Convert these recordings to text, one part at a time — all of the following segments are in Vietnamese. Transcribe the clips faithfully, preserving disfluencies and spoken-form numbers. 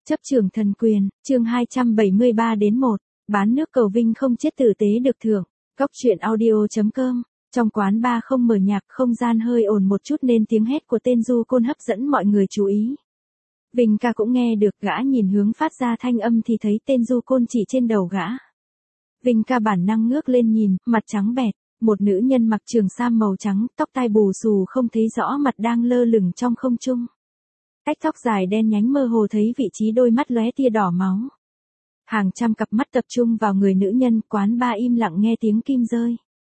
Chấp trường thần quyền, chương hai trăm bảy mươi ba đến một, bán nước cầu vinh không chết tử tế được thưởng. Góc truyện audio chấm com. Trong quán bar không mở nhạc, không gian hơi ồn một chút nên tiếng hét của tên du côn hấp dẫn mọi người chú ý. Vinh ca cũng nghe được, gã nhìn hướng phát ra thanh âm thì thấy tên du côn chỉ trên đầu gã. Vinh ca bản năng ngước lên nhìn, mặt trắng bẹt, một nữ nhân mặc trường sam màu trắng, tóc tai bù xù không thấy rõ mặt đang lơ lửng trong không trung. Cách tóc dài đen nhánh mơ hồ thấy vị trí đôi mắt lóe tia đỏ máu. Hàng trăm cặp mắt tập trung vào người nữ nhân, quán bar im lặng nghe tiếng kim rơi.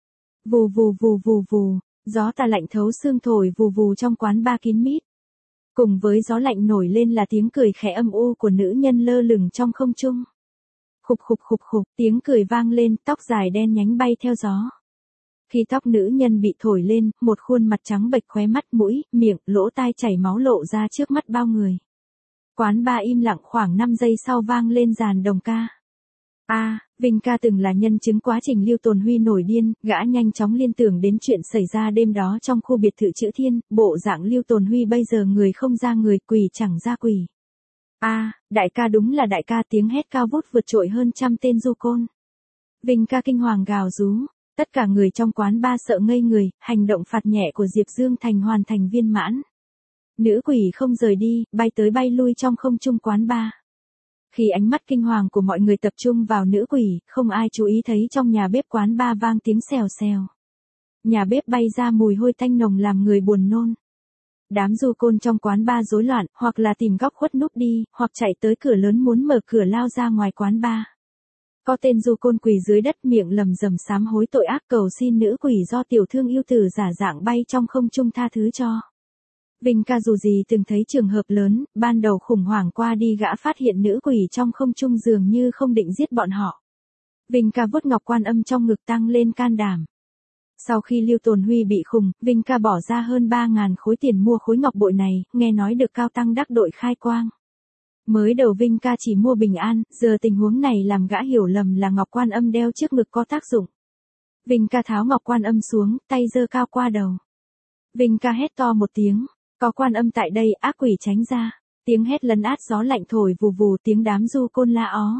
Vù vù vù vù vù, gió tà lạnh thấu xương thổi vù vù trong quán bar kín mít. Cùng với gió lạnh nổi lên là tiếng cười khẽ âm u của nữ nhân lơ lửng trong không trung. Khục khục khục khục, tiếng cười vang lên, tóc dài đen nhánh bay theo gió. Khi tóc nữ nhân bị thổi lên, một khuôn mặt trắng bệch, khóe mắt, mũi, miệng, lỗ tai chảy máu lộ ra trước mắt bao người. Quán bar im lặng khoảng năm giây sau vang lên dàn đồng ca. A, à, Vinh ca từng là nhân chứng quá trình Lưu Tồn Huy nổi điên, gã nhanh chóng liên tưởng đến chuyện xảy ra đêm đó trong khu biệt thự Chữ Thiên, bộ dạng Lưu Tồn Huy bây giờ người không ra người, quỷ chẳng ra quỷ. A, à, đại ca đúng là đại ca, tiếng hét cao vút vượt trội hơn trăm tên du côn. Vinh ca kinh hoàng gào rú. Tất cả người trong quán bar sợ ngây người, hành động phạt nhẹ của Diệp Dương Thành hoàn thành viên mãn. Nữ quỷ không rời đi, bay tới bay lui trong không trung quán bar. Khi ánh mắt kinh hoàng của mọi người tập trung vào nữ quỷ, không ai chú ý thấy trong nhà bếp quán bar vang tiếng xèo xèo. Nhà bếp bay ra mùi hôi tanh nồng làm người buồn nôn. Đám du côn trong quán bar rối loạn, hoặc là tìm góc khuất núp đi, hoặc chạy tới cửa lớn muốn mở cửa lao ra ngoài quán bar. Có tên du côn quỳ dưới đất miệng lầm rầm sám hối tội ác cầu xin nữ quỷ do tiểu thương yêu tử giả dạng bay trong không trung tha thứ cho. Vinh ca dù gì từng thấy trường hợp lớn, ban đầu khủng hoảng qua đi gã phát hiện nữ quỷ trong không trung dường như không định giết bọn họ. Vinh ca vuốt ngọc quan âm trong ngực tăng lên can đảm. Sau khi Lưu Tồn Huy bị khùng, Vinh ca bỏ ra hơn ba ngàn khối tiền mua khối ngọc bội này, nghe nói được cao tăng đắc đội khai quang. Mới đầu Vinh ca chỉ mua bình an, giờ tình huống này làm gã hiểu lầm là ngọc quan âm đeo trước ngực có tác dụng. Vinh ca tháo ngọc quan âm xuống, tay giơ cao qua đầu. Vinh ca hét to một tiếng, có quan âm tại đây, ác quỷ tránh ra. Tiếng hét lấn át gió lạnh thổi vù vù, tiếng đám du côn la ó.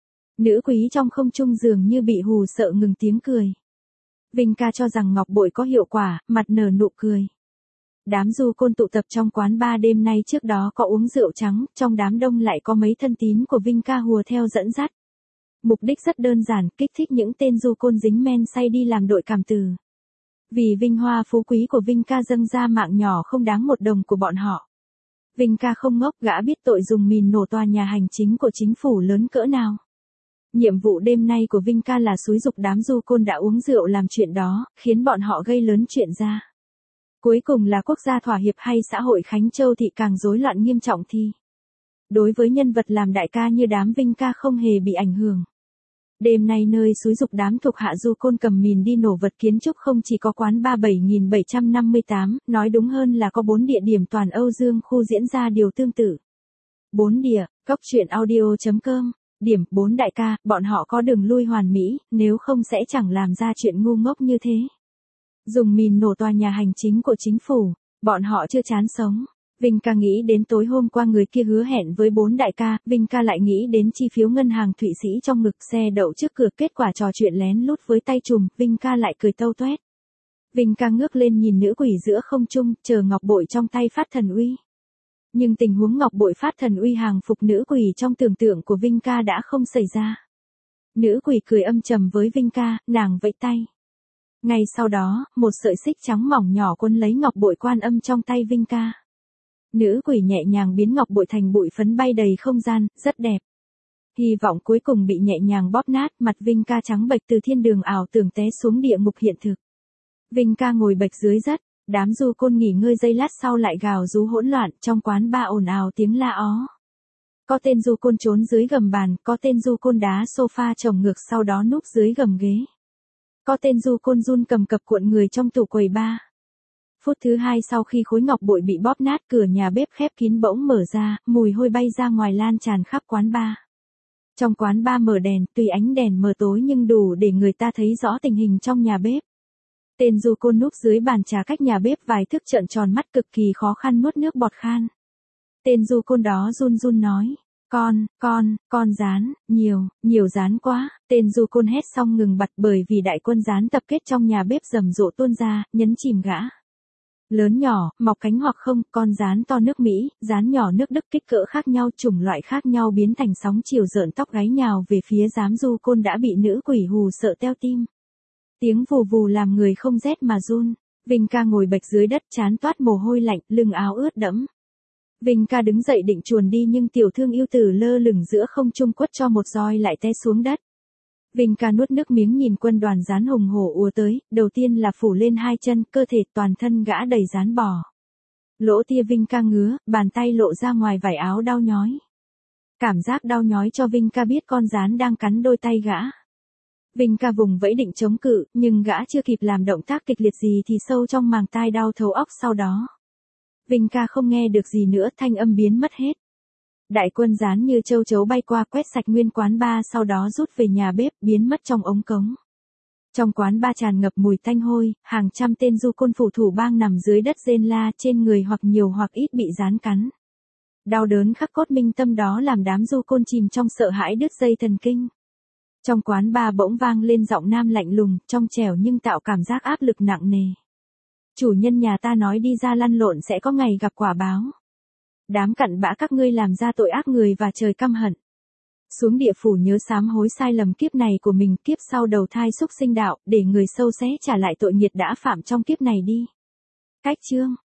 Nữ quý trong không trung dường như bị hù sợ ngừng tiếng cười. Vinh ca cho rằng ngọc bội có hiệu quả, mặt nở nụ cười. Đám du côn tụ tập trong quán bar đêm nay trước đó có uống rượu trắng, trong đám đông lại có mấy thân tín của Vinh ca hùa theo dẫn dắt. Mục đích rất đơn giản, kích thích những tên du côn dính men say đi làm đội cảm tử. Vì vinh hoa phú quý của Vinh ca dâng ra mạng nhỏ không đáng một đồng của bọn họ. Vinh ca không ngốc, gã biết tội dùng mìn nổ tòa nhà hành chính của chính phủ lớn cỡ nào. Nhiệm vụ đêm nay của Vinh ca là xúi giục đám du côn đã uống rượu làm chuyện đó, khiến bọn họ gây lớn chuyện ra. Cuối cùng là quốc gia thỏa hiệp hay xã hội Khánh Châu thì càng rối loạn nghiêm trọng thì. Đối với nhân vật làm đại ca như đám Vinh ca không hề bị ảnh hưởng. Đêm nay nơi xúi giục đám thuộc hạ du côn cầm mìn đi nổ vật kiến trúc không chỉ có quán bar bảy nghìn bảy trăm năm mươi tám, nói đúng hơn là có bốn địa điểm toàn Âu Dương khu diễn ra điều tương tự. bốn địa, góc truyện audio chấm com. Điểm, bốn đại ca, bọn họ có đường lui hoàn mỹ, nếu không sẽ chẳng làm ra chuyện ngu ngốc như thế. Dùng mìn nổ tòa nhà hành chính của chính phủ, bọn họ chưa chán sống. Vinh ca nghĩ đến tối hôm qua người kia hứa hẹn với bốn đại ca, Vinh ca lại nghĩ đến chi phiếu ngân hàng Thụy Sĩ trong ngực, xe đậu trước cửa, kết quả trò chuyện lén lút với tay trùm, Vinh ca lại cười tâu toét. Vinh ca ngước lên nhìn nữ quỷ giữa không trung, chờ ngọc bội trong tay phát thần uy. Nhưng tình huống ngọc bội phát thần uy hàng phục nữ quỷ trong tưởng tượng của Vinh ca đã không xảy ra. Nữ quỷ cười âm trầm với Vinh ca, nàng vẫy tay. Ngay sau đó, một sợi xích trắng mỏng nhỏ quấn lấy ngọc bội quan âm trong tay Vinh ca. Nữ quỷ nhẹ nhàng biến ngọc bội thành bụi phấn bay đầy không gian, rất đẹp. Hy vọng cuối cùng bị nhẹ nhàng bóp nát, mặt Vinh ca trắng bệch từ thiên đường ảo tưởng té xuống địa ngục hiện thực. Vinh ca ngồi bệch dưới đất, đám du côn nghỉ ngơi giây lát sau lại gào rú hỗn loạn, trong quán bar ồn ào tiếng la ó. Có tên du côn trốn dưới gầm bàn, có tên du côn đá sofa chồng ngược sau đó núp dưới gầm ghế. Có tên du côn run cầm cập cuộn người trong tủ quầy bar. Phút thứ hai sau khi khối ngọc bội bị bóp nát, cửa nhà bếp khép kín bỗng mở ra, mùi hôi bay ra ngoài lan tràn khắp quán bar. Trong quán bar mở đèn, tuy ánh đèn mờ tối nhưng đủ để người ta thấy rõ tình hình trong nhà bếp. Tên du côn núp dưới bàn trà cách nhà bếp vài thước trợn tròn mắt cực kỳ khó khăn nuốt nước bọt khan. Tên du côn đó run run nói, Con, con, con gián, nhiều, nhiều gián quá, tên du côn hét xong ngừng bặt bởi vì đại quân gián tập kết trong nhà bếp rầm rộ tuôn ra, nhấn chìm gã. Lớn nhỏ, mọc cánh hoặc không, con gián to nước Mỹ, gián nhỏ nước Đức kích cỡ khác nhau, chủng loại khác nhau biến thành sóng chiều rợn tóc gáy nhào về phía giám du côn đã bị nữ quỷ hù sợ teo tim. Tiếng vù vù làm người không rét mà run. Vinh ca ngồi bệch dưới đất chán toát mồ hôi lạnh, lưng áo ướt đẫm. Vinh ca đứng dậy định chuồn đi nhưng tiểu thương yêu tử lơ lửng giữa không trung quất cho một roi lại té xuống đất. Vinh ca nuốt nước miếng nhìn quân đoàn gián hùng hổ ùa tới, đầu tiên là phủ lên hai chân, cơ thể toàn thân gã đầy gián bò. Lỗ tia Vinh ca ngứa, bàn tay lộ ra ngoài vải áo đau nhói. Cảm giác đau nhói cho Vinh ca biết con gián đang cắn đôi tay gã. Vinh ca vùng vẫy định chống cự, nhưng gã chưa kịp làm động tác kịch liệt gì thì sâu trong màng tai đau thấu óc sau đó. Vinh ca không nghe được gì nữa, thanh âm biến mất hết. Đại quân gián như châu chấu bay qua quét sạch nguyên quán bar sau đó rút về nhà bếp, biến mất trong ống cống. Trong quán bar tràn ngập mùi tanh hôi, hàng trăm tên du côn phủ thủ bang nằm dưới đất rên la trên người hoặc nhiều hoặc ít bị gián cắn. Đau đớn khắc cốt minh tâm đó làm đám du côn chìm trong sợ hãi đứt dây thần kinh. Trong quán bar bỗng vang lên giọng nam lạnh lùng, trong trẻo nhưng tạo cảm giác áp lực nặng nề. Chủ nhân nhà ta nói đi ra lăn lộn sẽ có ngày gặp quả báo. Đám cặn bã các ngươi làm ra tội ác người và trời căm hận. Xuống địa phủ nhớ sám hối sai lầm kiếp này của mình, kiếp sau đầu thai xúc sinh đạo, để người sâu xé trả lại tội nghiệt đã phạm trong kiếp này đi. Cách chương